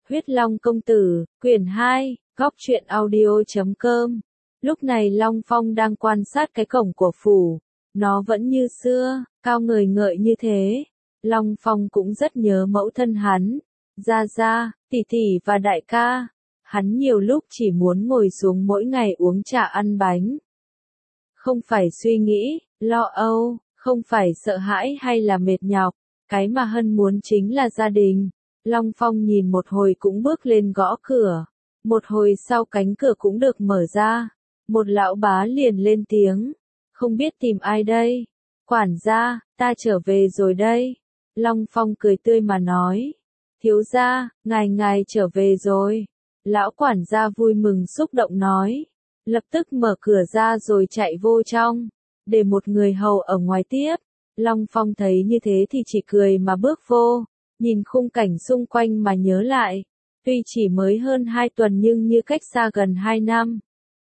Huyết Long Công Tử, quyển 2, góc truyện audio.com. Lúc này Long Phong đang quan sát cái cổng của phủ. Nó vẫn như xưa, cao ngời ngợi như thế. Long Phong cũng rất nhớ mẫu thân hắn, Gia Gia, tỷ tỷ và đại ca. Hắn nhiều lúc chỉ muốn ngồi xuống mỗi ngày uống trà ăn bánh. Không phải suy nghĩ, lo âu, không phải sợ hãi hay là mệt nhọc. Cái mà Hân muốn chính là gia đình. Long Phong nhìn một hồi cũng bước lên gõ cửa. Một hồi sau cánh cửa cũng được mở ra. Một lão bá liền lên tiếng. Không biết tìm ai đây? Quản gia, ta trở về rồi đây. Long Phong cười tươi mà nói. Thiếu gia, ngài trở về rồi. Lão quản gia vui mừng xúc động nói. Lập tức mở cửa ra rồi chạy vô trong. Để một người hầu ở ngoài tiếp. Long Phong thấy như thế thì chỉ cười mà bước vô. Nhìn khung cảnh xung quanh mà nhớ lại. Tuy chỉ mới hơn 2 tuần nhưng như cách xa gần 2 năm.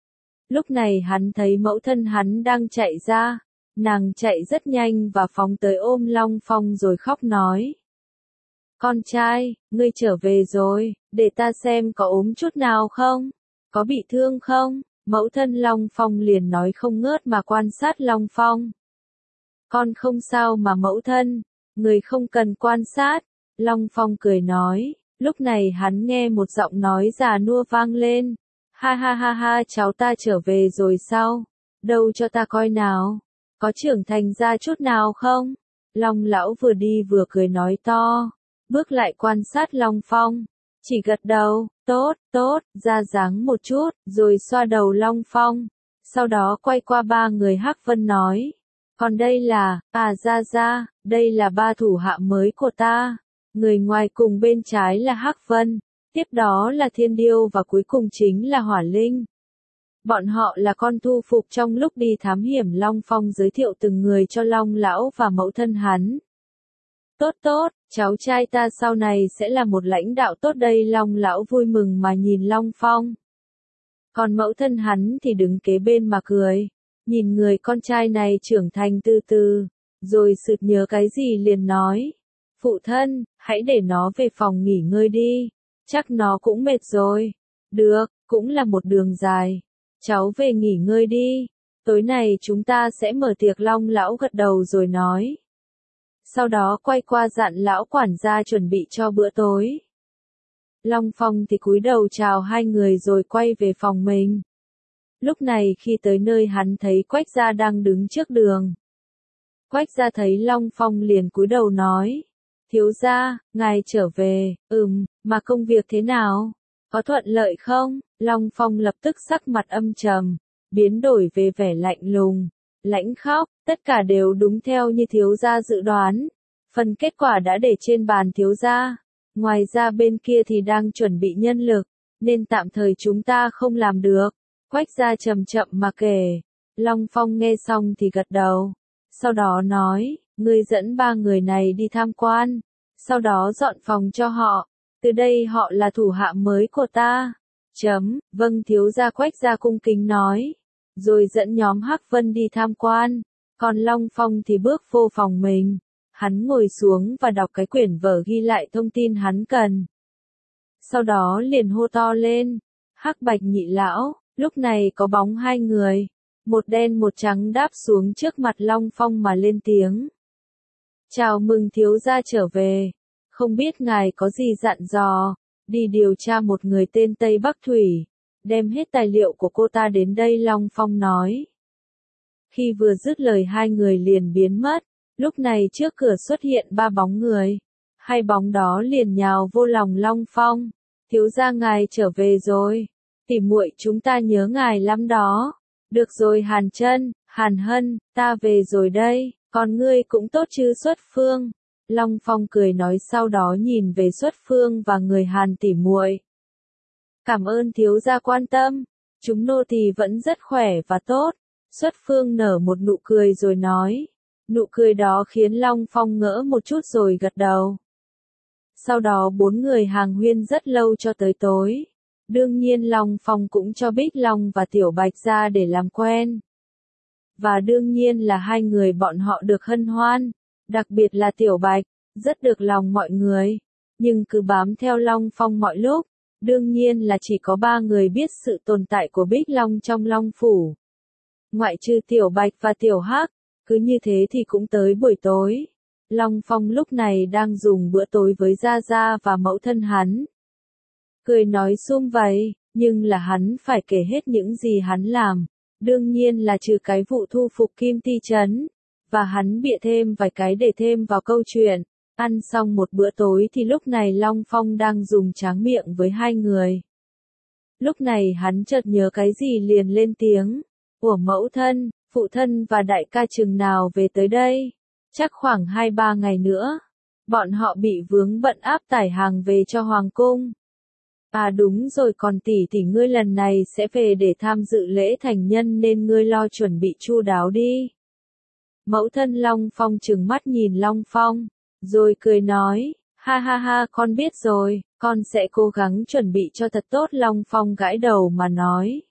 Lúc này hắn thấy mẫu thân hắn đang chạy ra. Nàng chạy rất nhanh và phóng tới ôm Long Phong rồi khóc nói. Con trai, ngươi trở về rồi, để ta xem có ốm chút nào không? Có bị thương không? Mẫu thân Long Phong liền nói không ngớt mà quan sát Long Phong. Con không sao mà mẫu thân, người không cần quan sát. Long Phong cười nói, lúc này hắn nghe một giọng nói già nua vang lên. Ha ha ha ha, cháu ta trở về rồi sao? Đâu cho ta coi nào? Có trưởng thành ra chút nào không? Long lão vừa đi vừa cười nói to. Bước lại quan sát Long Phong. Chỉ gật đầu, tốt, ra dáng một chút, rồi xoa đầu Long Phong. Sau đó quay qua 3 người Hắc Vân nói. Còn đây là, Gia, đây là 3 thủ hạ mới của ta. Người ngoài cùng bên trái là Hắc Vân, tiếp đó là Thiên Điêu và cuối cùng chính là Hỏa Linh. Bọn họ là con thu phục trong lúc đi thám hiểm. Long Phong giới thiệu từng người cho Long lão và mẫu thân hắn. Tốt, cháu trai ta sau này sẽ là một lãnh đạo tốt đây. Long lão vui mừng mà nhìn Long Phong. Còn mẫu thân hắn thì đứng kế bên mà cười. Nhìn người con trai này trưởng thành từ từ. Rồi sực nhớ cái gì liền nói. Phụ thân, hãy để nó về phòng nghỉ ngơi đi. Chắc nó cũng mệt rồi. Được, cũng là một đường dài. Cháu về nghỉ ngơi đi. Tối nay chúng ta sẽ mở tiệc. Long lão gật đầu rồi nói. Sau đó quay qua dặn lão quản gia chuẩn bị cho bữa tối. Long Phong thì cúi đầu chào 2 người rồi quay về phòng mình. Lúc này khi tới nơi hắn thấy Quách gia đang đứng trước đường. Quách gia thấy Long Phong liền cúi đầu nói. Thiếu gia, ngài trở về, mà công việc thế nào? Có thuận lợi không? Long Phong lập tức sắc mặt âm trầm, biến đổi về vẻ lạnh lùng, lãnh khóc, tất cả đều đúng theo như thiếu gia dự đoán. Phần kết quả đã để trên bàn thiếu gia. Ngoài ra bên kia thì đang chuẩn bị nhân lực, nên tạm thời chúng ta không làm được. Quách gia chậm chậm mà kể. Long Phong nghe xong thì gật đầu. Sau đó nói, ngươi dẫn 3 người này đi tham quan. Sau đó dọn phòng cho họ. Từ đây họ là thủ hạ mới của ta. Vâng thiếu gia. Quách gia cung kính nói. Rồi dẫn nhóm Hắc Vân đi tham quan. Còn Long Phong thì bước vô phòng mình. Hắn ngồi xuống và đọc cái quyển vở ghi lại thông tin hắn cần. Sau đó liền hô to lên. Hắc Bạch nhị lão. Lúc này có bóng 2 người. Một đen một trắng đáp xuống trước mặt Long Phong mà lên tiếng. Chào mừng thiếu gia trở về. Không biết ngài có gì dặn dò. Đi điều tra một người tên Tây Bắc Thủy. Đem hết tài liệu của cô ta đến đây. Long Phong nói. Khi vừa dứt lời 2 người liền biến mất. Lúc này trước cửa xuất hiện 3 bóng người. 2 bóng đó liền nhào vô lòng Long Phong. Thiếu gia ngài trở về rồi. Tỉ muội chúng ta nhớ ngài lắm đó. Được rồi Hàn Chân, Hàn Hân, ta về rồi đây. Còn ngươi cũng tốt chứ Xuất Phương? Long Phong cười nói sau đó nhìn về Xuất Phương và người Hàn tỉ muội. Cảm ơn thiếu gia quan tâm. Chúng nô tỳ vẫn rất khỏe và tốt. Xuất Phương nở một nụ cười rồi nói. Nụ cười đó khiến Long Phong ngỡ một chút rồi gật đầu. Sau đó 4 người hàng huyên rất lâu cho tới tối. Đương nhiên Long Phong cũng cho Bích Long và Tiểu Bạch ra để làm quen. Và đương nhiên là 2 người bọn họ được hân hoan. Đặc biệt là Tiểu Bạch, rất được lòng mọi người. nhưng cứ bám theo Long Phong mọi lúc. Đương nhiên là chỉ có 3 người biết sự tồn tại của Bích Long trong Long Phủ. Ngoại trừ Tiểu Bạch và Tiểu Hắc, cứ như thế thì cũng tới buổi tối. Long Phong lúc này đang dùng bữa tối với Gia Gia và mẫu thân hắn. Cười nói sum vầy, nhưng là hắn phải kể hết những gì hắn làm. Đương nhiên là trừ cái vụ thu phục Kim Ti Trấn. Và hắn bịa thêm vài cái để thêm vào câu chuyện. Ăn xong một bữa tối thì lúc này Long Phong đang dùng tráng miệng với 2 người. Lúc này hắn chợt nhớ cái gì liền lên tiếng. Của mẫu thân, phụ thân và đại ca chừng nào về tới đây? Chắc khoảng 2-3 ngày nữa. Bọn họ bị vướng bận áp tải hàng về cho Hoàng Cung. À đúng rồi, còn tỷ ngươi lần này sẽ về để tham dự lễ thành nhân nên ngươi lo chuẩn bị chu đáo đi. Mẫu thân Long Phong trừng mắt nhìn Long Phong, rồi cười nói, ha ha ha, con biết rồi, con sẽ cố gắng chuẩn bị cho thật tốt. Long Phong gãi đầu mà nói.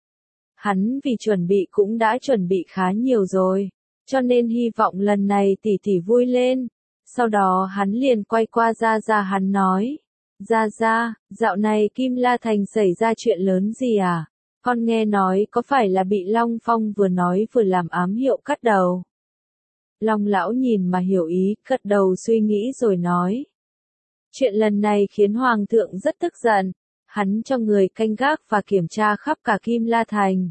Hắn vì chuẩn bị cũng đã chuẩn bị khá nhiều rồi, cho nên hy vọng lần này tỷ vui lên. Sau đó hắn liền quay qua Gia Gia hắn nói, Gia Gia, dạo này Kim La Thành xảy ra chuyện lớn gì à? Con nghe nói có phải là bị Long Phong vừa nói vừa làm ám hiệu cắt đầu? Long lão nhìn mà hiểu ý, gật đầu suy nghĩ rồi nói. Chuyện lần này khiến Hoàng thượng rất tức giận, hắn cho người canh gác và kiểm tra khắp cả Kim La Thành.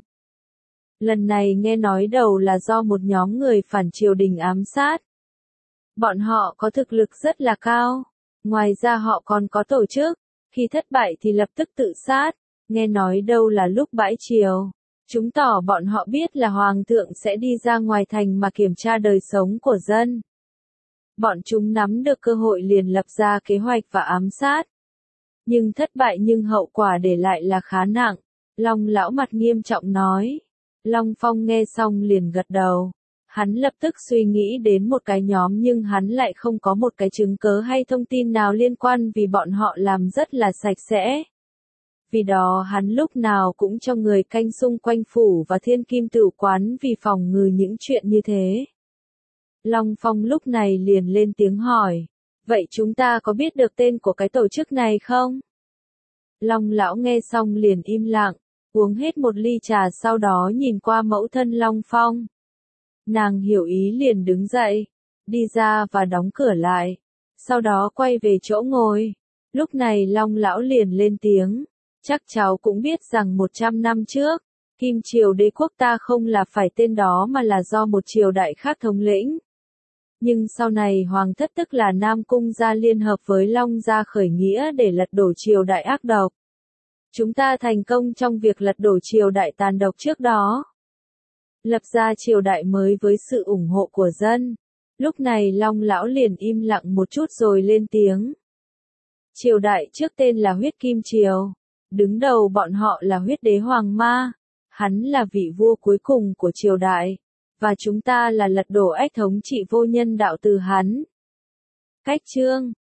Lần này nghe nói đầu là do một nhóm người phản triều đình ám sát. Bọn họ có thực lực rất là cao, ngoài ra họ còn có tổ chức, khi thất bại thì lập tức tự sát, nghe nói đâu là lúc bãi triều. Chứng tỏ bọn họ biết là Hoàng thượng sẽ đi ra ngoài thành mà kiểm tra đời sống của dân. Bọn chúng nắm được cơ hội liền lập ra kế hoạch và ám sát. Nhưng thất bại nhưng hậu quả để lại là khá nặng. Long lão mặt nghiêm trọng nói. Long Phong nghe xong liền gật đầu. Hắn lập tức suy nghĩ đến một cái nhóm nhưng hắn lại không có một cái chứng cớ hay thông tin nào liên quan vì bọn họ làm rất là sạch sẽ. Vì đó hắn lúc nào cũng cho người canh xung quanh phủ và Thiên Kim Tửu quán vì phòng ngừa những chuyện như thế. Long Phong lúc này liền lên tiếng hỏi, vậy chúng ta có biết được tên của cái tổ chức này không? Long lão nghe xong liền im lặng, uống hết một ly trà sau đó nhìn qua mẫu thân Long Phong. Nàng hiểu ý liền đứng dậy, đi ra và đóng cửa lại, sau đó quay về chỗ ngồi. Lúc này Long lão liền lên tiếng. Chắc cháu cũng biết rằng 100 năm trước, Kim Triều đế quốc ta không là phải tên đó mà là do một triều đại khác thống lĩnh. Nhưng sau này Hoàng thất tức là Nam Cung gia liên hợp với Long gia khởi nghĩa để lật đổ triều đại ác độc. Chúng ta thành công trong việc lật đổ triều đại tàn độc trước đó. Lập ra triều đại mới với sự ủng hộ của dân. Lúc này Long lão liền im lặng một chút rồi lên tiếng. Triều đại trước tên là Huyết Kim Triều. Đứng đầu bọn họ là Huyết Đế Hoàng Ma. Hắn là vị vua cuối cùng của triều đại. Và chúng ta là lật đổ ách thống trị vô nhân đạo từ hắn. Cách chương